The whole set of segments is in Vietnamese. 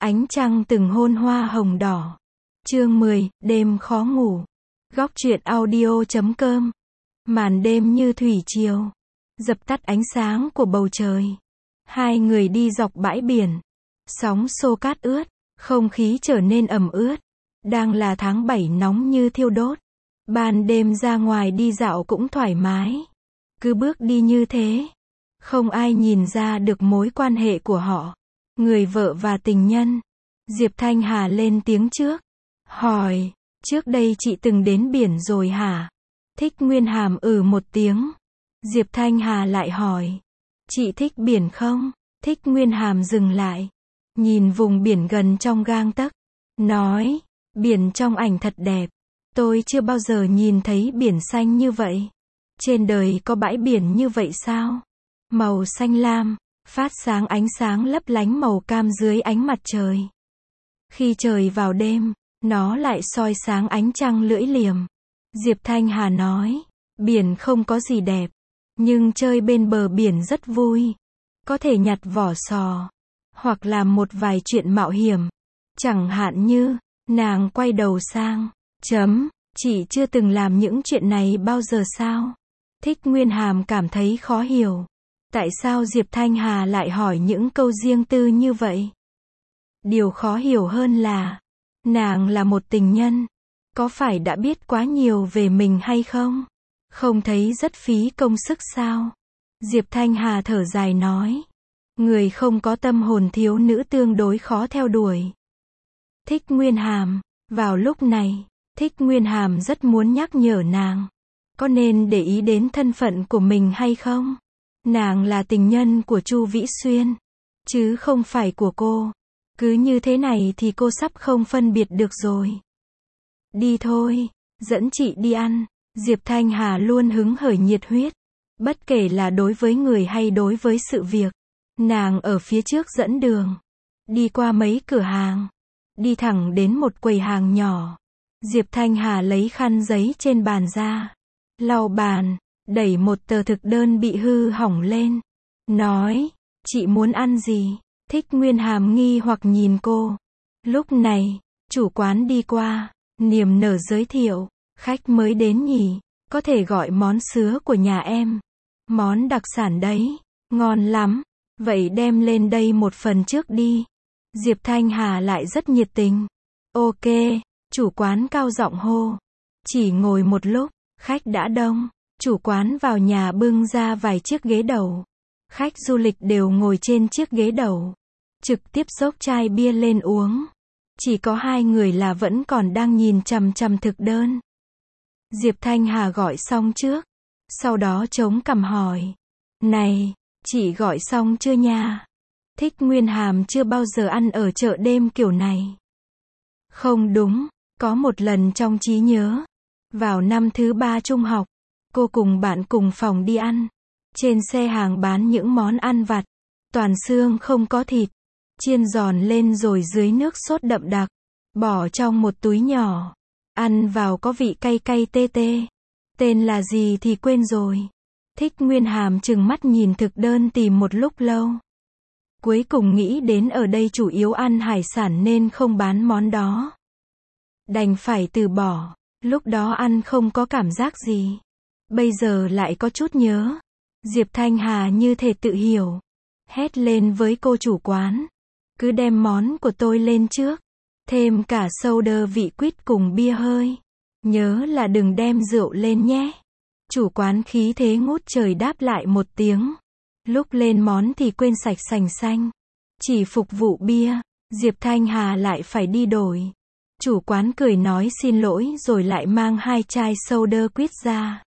Ánh trăng từng hôn hoa hồng đỏ. Chương 10, đêm khó ngủ. Góc truyện audio.com. Màn đêm như thủy triều, dập tắt ánh sáng của bầu trời. Hai người đi dọc bãi biển. Sóng xô cát ướt, không khí trở nên ẩm ướt. Đang là tháng 7 nóng như thiêu đốt. Ban đêm ra ngoài đi dạo cũng thoải mái. Cứ bước đi như thế, không ai nhìn ra được mối quan hệ của họ. Người vợ và tình nhân. Diệp Thanh Hà lên tiếng trước. Hỏi, trước đây chị từng đến biển rồi hả? Thích Nguyên Hàm một tiếng. Diệp Thanh Hà lại hỏi, chị thích biển không? Thích Nguyên Hàm dừng lại, nhìn vùng biển gần trong gang tấc, nói, biển trong ảnh thật đẹp. Tôi chưa bao giờ nhìn thấy biển xanh như vậy. Trên đời có bãi biển như vậy sao? Màu xanh lam, phát sáng ánh sáng lấp lánh màu cam dưới ánh mặt trời. Khi trời vào đêm, nó lại soi sáng ánh trăng lưỡi liềm. Diệp Thanh Hà nói, biển không có gì đẹp, nhưng chơi bên bờ biển rất vui. Có thể nhặt vỏ sò, hoặc làm một vài chuyện mạo hiểm. Chẳng hạn như, nàng quay đầu sang, chị chưa từng làm những chuyện này bao giờ sao? Thích Nguyên Hàm cảm thấy khó hiểu. Tại sao Diệp Thanh Hà lại hỏi những câu riêng tư như vậy? Điều khó hiểu hơn là, nàng là một tình nhân, có phải đã biết quá nhiều về mình hay không? Không thấy rất phí công sức sao? Diệp Thanh Hà thở dài nói, người không có tâm hồn thiếu nữ tương đối khó theo đuổi. Thích Nguyên Hàm, vào lúc này, Thích Nguyên Hàm rất muốn nhắc nhở nàng, có nên để ý đến thân phận của mình hay không? Nàng là tình nhân của Chu Vĩ Xuyên, chứ không phải của cô. Cứ như thế này thì cô sắp không phân biệt được rồi. Đi thôi, dẫn chị đi ăn. Diệp Thanh Hà luôn hứng khởi nhiệt huyết, bất kể là đối với người hay đối với sự việc. Nàng ở phía trước dẫn đường, đi qua mấy cửa hàng, đi thẳng đến một quầy hàng nhỏ. Diệp Thanh Hà lấy khăn giấy trên bàn ra, lau bàn, đẩy một tờ thực đơn bị hư hỏng lên, nói, chị muốn ăn gì? Thích Nguyên Hàm nghi hoặc nhìn cô. Lúc này, chủ quán đi qua, niềm nở giới thiệu, khách mới đến nhỉ, có thể gọi món sứa của nhà em. Món đặc sản đấy, ngon lắm, vậy đem lên đây một phần trước đi. Diệp Thanh Hà lại rất nhiệt tình. Ok, chủ quán cao giọng hô. Chỉ ngồi một lúc, khách đã đông, chủ quán vào nhà bưng ra vài chiếc ghế đầu. Khách du lịch đều ngồi trên chiếc ghế đầu, trực tiếp xốc chai bia lên uống. Chỉ có hai người là vẫn còn đang nhìn chằm chằm thực đơn. Diệp Thanh Hà gọi xong trước, sau đó chống cằm hỏi, này, chị gọi xong chưa nha? Thích Nguyên Hàm chưa bao giờ ăn ở chợ đêm kiểu này. Không đúng, có một lần trong trí nhớ, vào năm thứ 3 trung học, cô cùng bạn cùng phòng đi ăn. Trên xe hàng bán những món ăn vặt, toàn xương không có thịt, chiên giòn lên rồi dưới nước sốt đậm đặc, bỏ trong một túi nhỏ, ăn vào có vị cay cay tê tê. Tên là gì thì quên rồi. Thích Nguyên Hàm trừng mắt nhìn thực đơn tìm một lúc lâu. Cuối cùng nghĩ đến ở đây chủ yếu ăn hải sản nên không bán món đó. Đành phải từ bỏ, lúc đó ăn không có cảm giác gì. Bây giờ lại có chút nhớ. Diệp Thanh Hà như thể tự hiểu, hét lên với cô chủ quán, cứ đem món của tôi lên trước, thêm cả soda vị quýt cùng bia hơi, nhớ là đừng đem rượu lên nhé. Chủ quán khí thế ngút trời đáp lại một tiếng, lúc lên món thì quên sạch sành xanh, chỉ phục vụ bia. Diệp Thanh Hà lại phải đi đổi. Chủ quán cười nói xin lỗi rồi lại mang 2 chai soda quýt ra.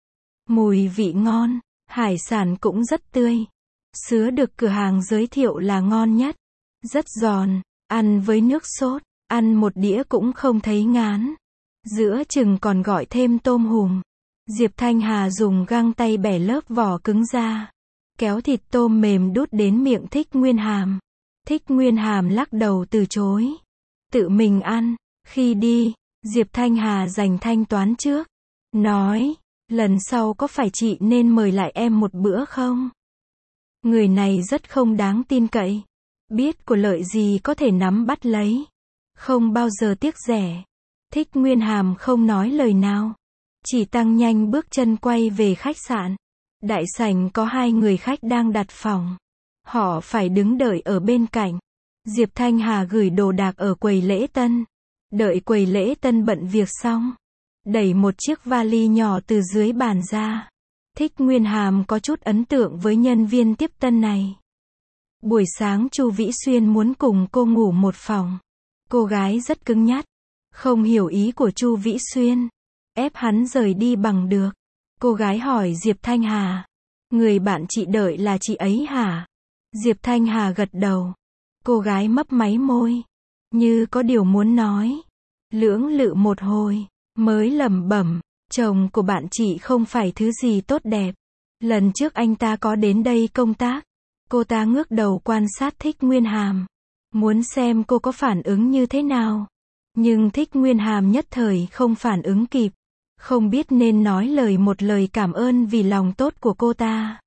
Mùi vị ngon. Hải sản cũng rất tươi. Sứa được cửa hàng giới thiệu là ngon nhất. Rất giòn, ăn với nước sốt, ăn một đĩa cũng không thấy ngán. Giữa chừng còn gọi thêm tôm hùm. Diệp Thanh Hà dùng găng tay bẻ lớp vỏ cứng ra, kéo thịt tôm mềm đút đến miệng Thích Nguyên Hàm. Thích Nguyên Hàm lắc đầu từ chối. Tự mình ăn. Khi đi, Diệp Thanh Hà dành thanh toán trước. Nói, lần sau có phải chị nên mời lại em một bữa không? Người này rất không đáng tin cậy. Biết của lợi gì có thể nắm bắt lấy. Không bao giờ tiếc rẻ. Thích Nguyên Hàm không nói lời nào. Chỉ tăng nhanh bước chân quay về khách sạn. Đại sảnh có 2 người khách đang đặt phòng. Họ phải đứng đợi ở bên cạnh. Diệp Thanh Hà gửi đồ đạc ở quầy lễ tân. Đợi quầy lễ tân bận việc xong. Đẩy một chiếc vali nhỏ từ dưới bàn ra. Thích Nguyên Hàm có chút ấn tượng với nhân viên tiếp tân này. Buổi sáng Chu Vĩ Xuyên muốn cùng cô ngủ một phòng. Cô gái rất cứng nhắc. Không hiểu ý của Chu Vĩ Xuyên. Ép hắn rời đi bằng được. Cô gái hỏi Diệp Thanh Hà. Người bạn chị đợi là chị ấy hả? Diệp Thanh Hà gật đầu. Cô gái mấp máy môi. Như có điều muốn nói. Lưỡng lự một hồi. Mới lẩm bẩm. Chồng của bạn chị không phải thứ gì tốt đẹp. Lần trước anh ta có đến đây công tác. Cô ta ngước đầu quan sát Thích Nguyên Hàm. Muốn xem cô có phản ứng như thế nào. Nhưng Thích Nguyên Hàm nhất thời không phản ứng kịp. Không biết nên nói một lời cảm ơn vì lòng tốt của cô ta.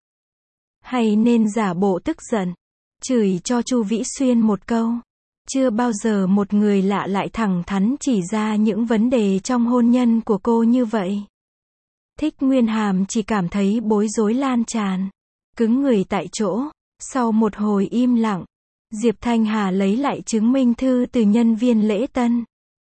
Hay nên giả bộ tức giận. Chửi cho Chu Vĩ Xuyên một câu. Chưa bao giờ một người lạ lại thẳng thắn chỉ ra những vấn đề trong hôn nhân của cô như vậy. Thích Nguyên Hàm chỉ cảm thấy bối rối lan tràn. Cứng người tại chỗ. Sau một hồi im lặng. Diệp Thanh Hà lấy lại chứng minh thư từ nhân viên lễ tân.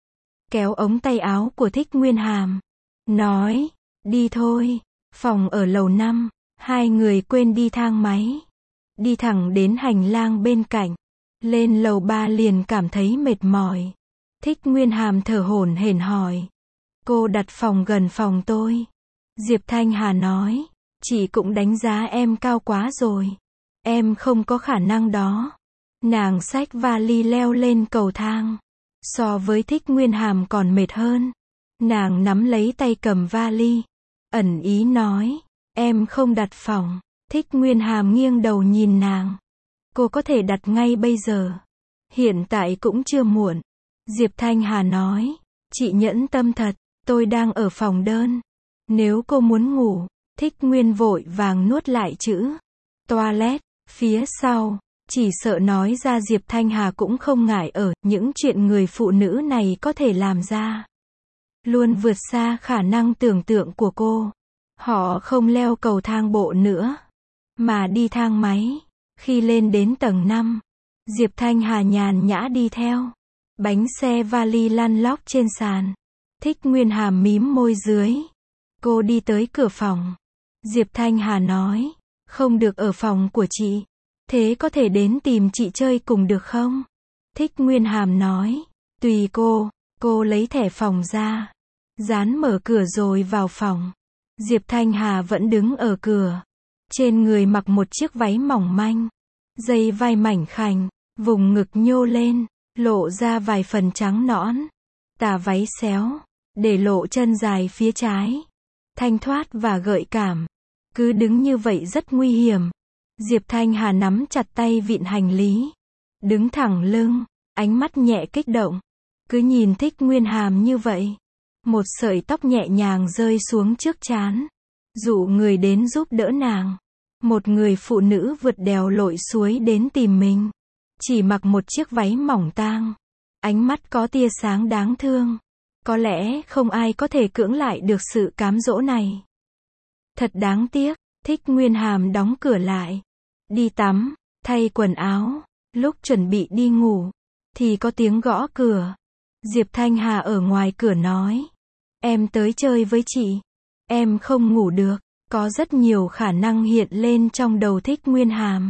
Kéo ống tay áo của Thích Nguyên Hàm. Nói. Đi thôi. Phòng ở lầu 5. 2 người quên đi thang máy. Đi thẳng đến hành lang bên cạnh. Lên lầu 3 liền cảm thấy mệt mỏi. Thích Nguyên Hàm thở hổn hển hỏi. Cô đặt phòng gần phòng tôi. Diệp Thanh Hà nói. Chị cũng đánh giá em cao quá rồi. Em không có khả năng đó. Nàng xách vali leo lên cầu thang. So với Thích Nguyên Hàm còn mệt hơn. Nàng nắm lấy tay cầm vali. Ẩn ý nói. Em không đặt phòng. Thích Nguyên Hàm nghiêng đầu nhìn nàng. Cô có thể đặt ngay bây giờ. Hiện tại cũng chưa muộn. Diệp Thanh Hà nói. Chị nhẫn tâm thật. Tôi đang ở phòng đơn. Nếu cô muốn ngủ. Thích Nguyên vội vàng nuốt lại chữ toilet. Phía sau. Chỉ sợ nói ra Diệp Thanh Hà cũng không ngại ở những chuyện người phụ nữ này có thể làm ra. Luôn vượt xa khả năng tưởng tượng của cô. Họ không leo cầu thang bộ nữa. Mà đi thang máy. Khi lên đến tầng 5. Diệp Thanh Hà nhàn nhã đi theo. Bánh xe vali lăn lóc trên sàn. Thích Nguyên Hàm mím môi dưới. Cô đi tới cửa phòng. Diệp Thanh Hà nói. Không được ở phòng của chị. Thế có thể đến tìm chị chơi cùng được không? Thích Nguyên Hàm nói. Tùy cô. Cô lấy thẻ phòng ra. Dán mở cửa rồi vào phòng. Diệp Thanh Hà vẫn đứng ở cửa. Trên người mặc một chiếc váy mỏng manh. Dây vai mảnh khảnh. Vùng ngực nhô lên. Lộ ra vài phần trắng nõn. Tà váy xéo. Để lộ chân dài phía trái. Thanh thoát và gợi cảm. Cứ đứng như vậy rất nguy hiểm. Diệp Thanh Hà nắm chặt tay vịn hành lý. Đứng thẳng lưng. Ánh mắt nhẹ kích động. Cứ nhìn Thích Nguyên Hàm như vậy. Một sợi tóc nhẹ nhàng rơi xuống trước trán. Dụ người đến giúp đỡ nàng. Một người phụ nữ vượt đèo lội suối đến tìm mình. Chỉ mặc một chiếc váy mỏng tang. Ánh mắt có tia sáng đáng thương. Có lẽ không ai có thể cưỡng lại được sự cám dỗ này. Thật đáng tiếc. Thích Nguyên Hàm đóng cửa lại. Đi tắm. Thay quần áo. Lúc chuẩn bị đi ngủ. Thì có tiếng gõ cửa. Diệp Thanh Hà ở ngoài cửa nói. Em tới chơi với chị. Em không ngủ được. Có rất nhiều khả năng hiện lên trong đầu Thích Nguyên Hàm.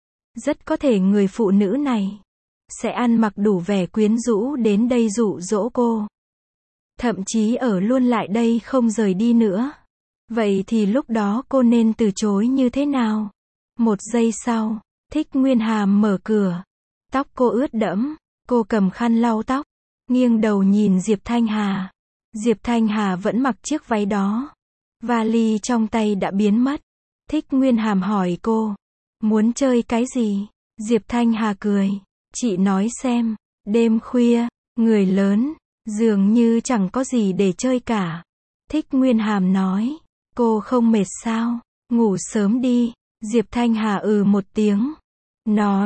Rất có thể người phụ nữ này sẽ ăn mặc đủ vẻ quyến rũ đến đây dụ dỗ cô. Thậm chí ở luôn lại đây không rời đi nữa. Vậy thì lúc đó cô nên từ chối như thế nào? Một giây sau, Thích Nguyên Hàm mở cửa. Tóc cô ướt đẫm. Cô cầm khăn lau tóc. Nghiêng đầu nhìn Diệp Thanh Hà. Diệp Thanh Hà vẫn mặc chiếc váy đó. Vali trong tay đã biến mất. Thích Nguyên Hàm hỏi cô. Muốn chơi cái gì? Diệp Thanh Hà cười. Chị nói xem. Đêm khuya, người lớn, dường như chẳng có gì để chơi cả. Thích Nguyên Hàm nói. Cô không mệt sao? Ngủ sớm đi. Diệp Thanh Hà một tiếng. Nói.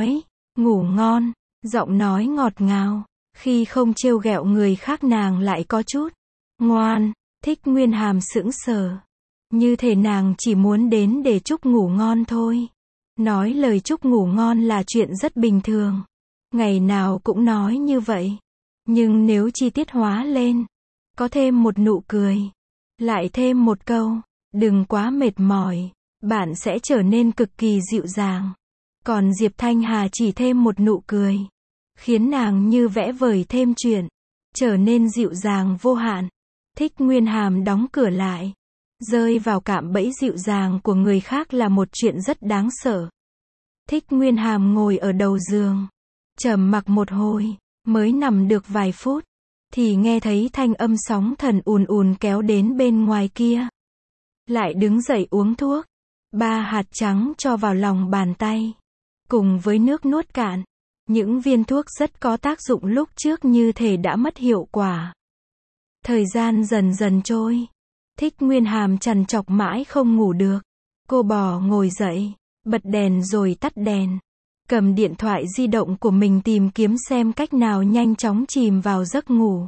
Ngủ ngon, giọng nói ngọt ngào. Khi không trêu ghẹo người khác nàng lại có chút ngoan. Thích Nguyên Hàm sững sờ. Như thể nàng chỉ muốn đến để chúc ngủ ngon thôi. Nói lời chúc ngủ ngon là chuyện rất bình thường. Ngày nào cũng nói như vậy. Nhưng nếu chi tiết hóa lên, có thêm một nụ cười, lại thêm một câu, đừng quá mệt mỏi, bạn sẽ trở nên cực kỳ dịu dàng. Còn Diệp Thanh Hà chỉ thêm một nụ cười, khiến nàng như vẽ vời thêm chuyện, trở nên dịu dàng vô hạn. Thích Nguyên Hàm đóng cửa lại. Rơi vào cạm bẫy dịu dàng của người khác là một chuyện rất đáng sợ. Thích Nguyên Hàm ngồi ở đầu giường, trầm mặc một hồi, mới nằm được vài phút, thì nghe thấy thanh âm sóng thần ùn ùn kéo đến bên ngoài kia. Lại đứng dậy uống thuốc. 3 hạt trắng cho vào lòng bàn tay, cùng với nước nuốt cạn. Những viên thuốc rất có tác dụng lúc trước như thể đã mất hiệu quả. Thời gian dần dần trôi. Thích Nguyên Hàm trằn trọc mãi không ngủ được. Cô bò ngồi dậy, bật đèn rồi tắt đèn. Cầm điện thoại di động của mình tìm kiếm xem cách nào nhanh chóng chìm vào giấc ngủ.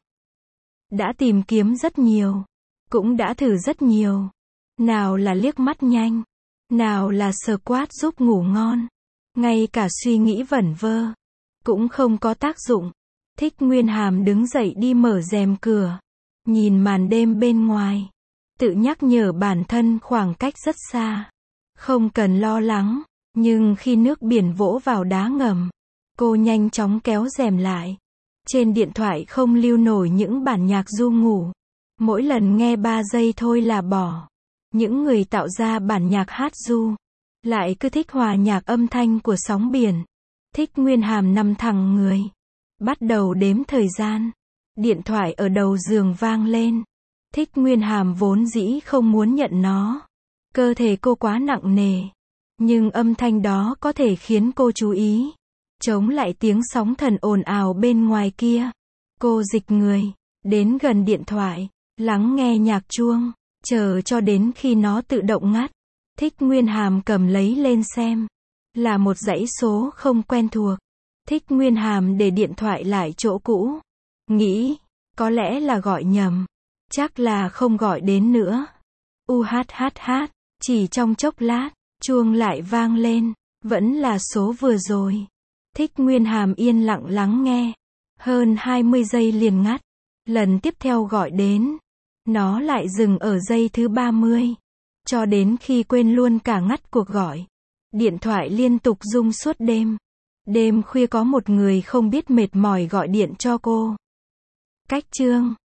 Đã tìm kiếm rất nhiều. Cũng đã thử rất nhiều. Nào là liếc mắt nhanh. Nào là squat giúp ngủ ngon. Ngay cả suy nghĩ vẩn vơ cũng không có tác dụng. Thích Nguyên Hàm đứng dậy đi mở rèm cửa. Nhìn màn đêm bên ngoài. Tự nhắc nhở bản thân khoảng cách rất xa. Không cần lo lắng. Nhưng khi nước biển vỗ vào đá ngầm, cô nhanh chóng kéo rèm lại. Trên điện thoại không lưu nổi những bản nhạc ru ngủ. Mỗi lần nghe 3 giây thôi là bỏ. Những người tạo ra bản nhạc hát ru lại cứ thích hòa nhạc âm thanh của sóng biển. Thích Nguyên Hàm nằm thẳng người, bắt đầu đếm thời gian. Điện thoại ở đầu giường vang lên. Thích Nguyên Hàm vốn dĩ không muốn nhận nó. Cơ thể cô quá nặng nề. Nhưng âm thanh đó có thể khiến cô chú ý. Chống lại tiếng sóng thần ồn ào bên ngoài kia. Cô dịch người, đến gần điện thoại, lắng nghe nhạc chuông, chờ cho đến khi nó tự động ngắt. Thích Nguyên Hàm cầm lấy lên xem. Là một dãy số không quen thuộc. Thích Nguyên Hàm để điện thoại lại chỗ cũ. Nghĩ, có lẽ là gọi nhầm. Chắc là không gọi đến nữa. Chỉ trong chốc lát, chuông lại vang lên. Vẫn là số vừa rồi. Thích Nguyên Hàm yên lặng lắng nghe. Hơn 20 giây liền ngắt. Lần tiếp theo gọi đến, nó lại dừng ở giây thứ 30. Cho đến khi quên luôn cả ngắt cuộc gọi. Điện thoại liên tục rung suốt đêm. Đêm khuya có một người không biết mệt mỏi gọi điện cho cô. Cách chương